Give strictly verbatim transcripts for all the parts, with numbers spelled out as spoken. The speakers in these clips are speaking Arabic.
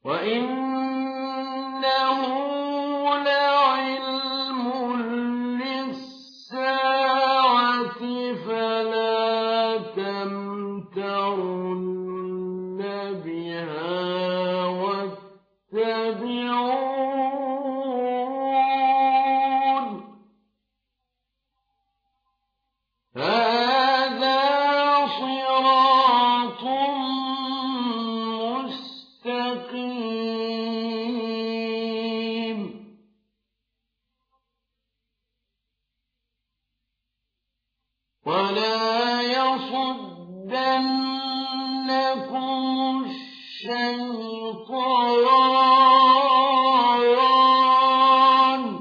وَإِنَّهُ لَعِلْمٌ لِّلسَّاعَةِ فَلَا تَمْتَرُنَّ بِهَا وَاتَّبِعُونِ ۚ هَٰذَا صِرَاطٌ مُّسْتَقِيمٌ. وَلَا يَصُدَّنَّكُمُ الشَّيْطَانُ ۖ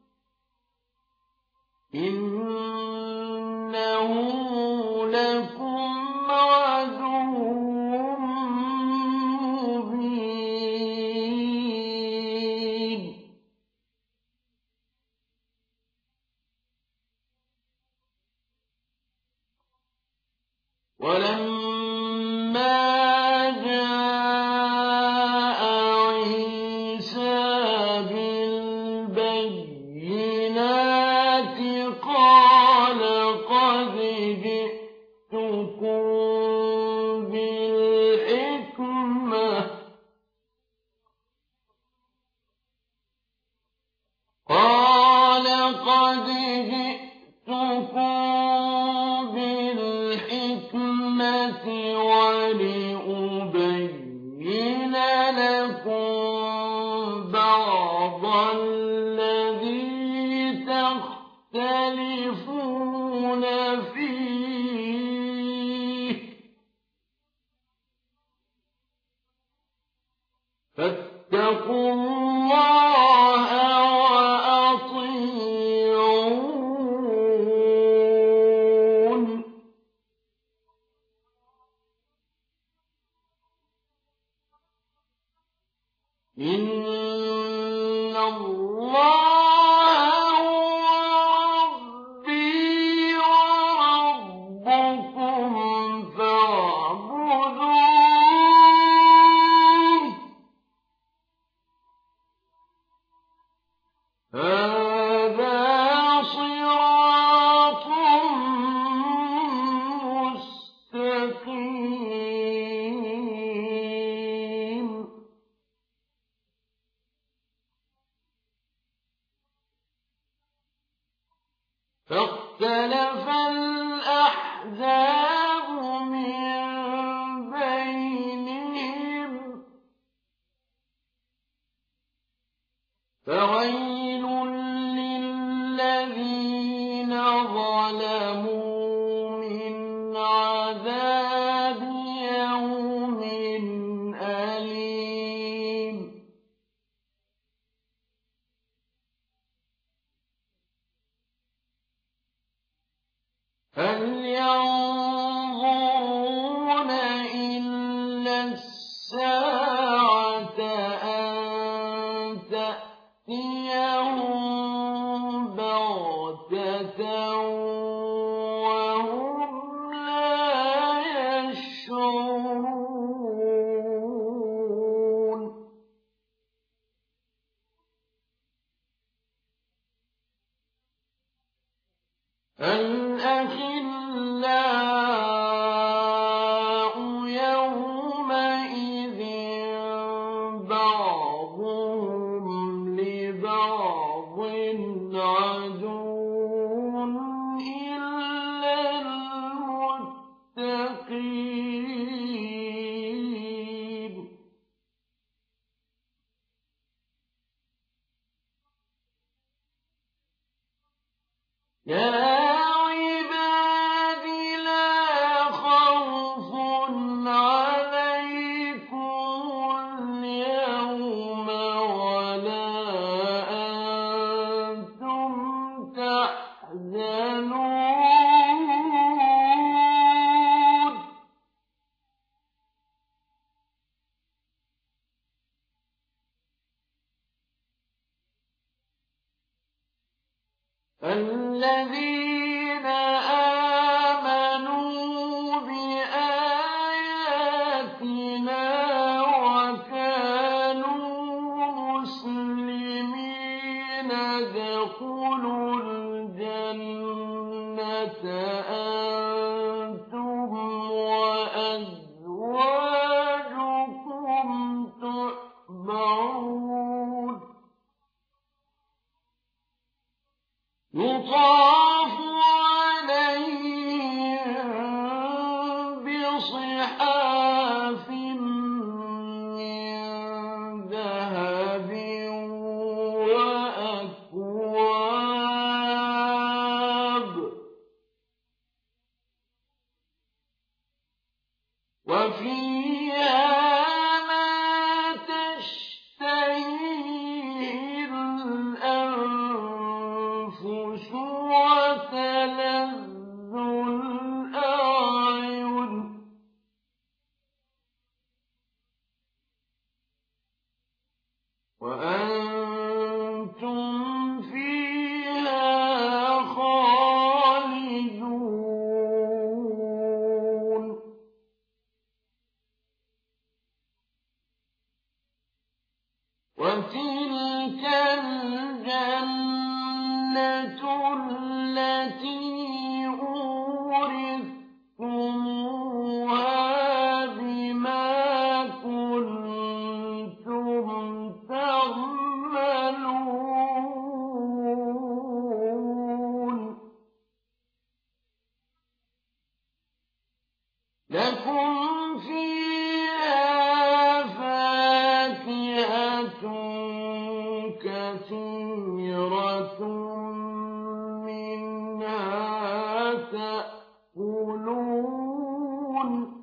إِنَّهُ لَكُمْ عَدُوٌّ مُّبِينٌ. وَلَمَّا جَاءَ عِيسَىٰ بِالْبَيِّنَاتِ قَالَ قَدْ جِئْتُكُم بِالْحِكْمَةِ قَالَ قَدْ جِئْتُكُم بِالْحِكْمَةِ وَلِأُبَيِّنَ لَكُم بَعْضَ الَّذِي تَخْتَلِفُونَ فِيهِ ۖ فَاتَّقُوا اللَّهَ وَأَطِيعُونِ ۚ إِنَّ اللَّهَ هُوَ رَبِّي وَرَبُّكُمْ فَاعْبُدُوهُ ۚ هَٰذَا صِرَاطٌ مُّسْتَقِيمٌ. فَاخْتَلَفَ الْأَحْزَابُ مِن بَيْنِهِمْ ۖ فَوَيْلٌ لِّلَّذِينَ ظَلَمُوا مِنْ عَذَابِ يَوْمٍ أَلِيمٍ. هَلْ يَنظُرُونَ إِلَّا السَّاعَةَ أَن تَأْتِيَهُم بَغْتَةً وَهُمْ لَا يَشْعُرُونَ. الْأَخِلَّاءُ أنتم وأزواجكم تحبرون يطاف عليهم بصحاف من ذهب وأكواب وفيها ما تشتهيه الأنفس وتلذ الأعين وأنتم فيها خالدون وتلك الجنة التي أورثتموها بما كنتم تعملون لكم فيها فاكهة كثيرة منها تأكلون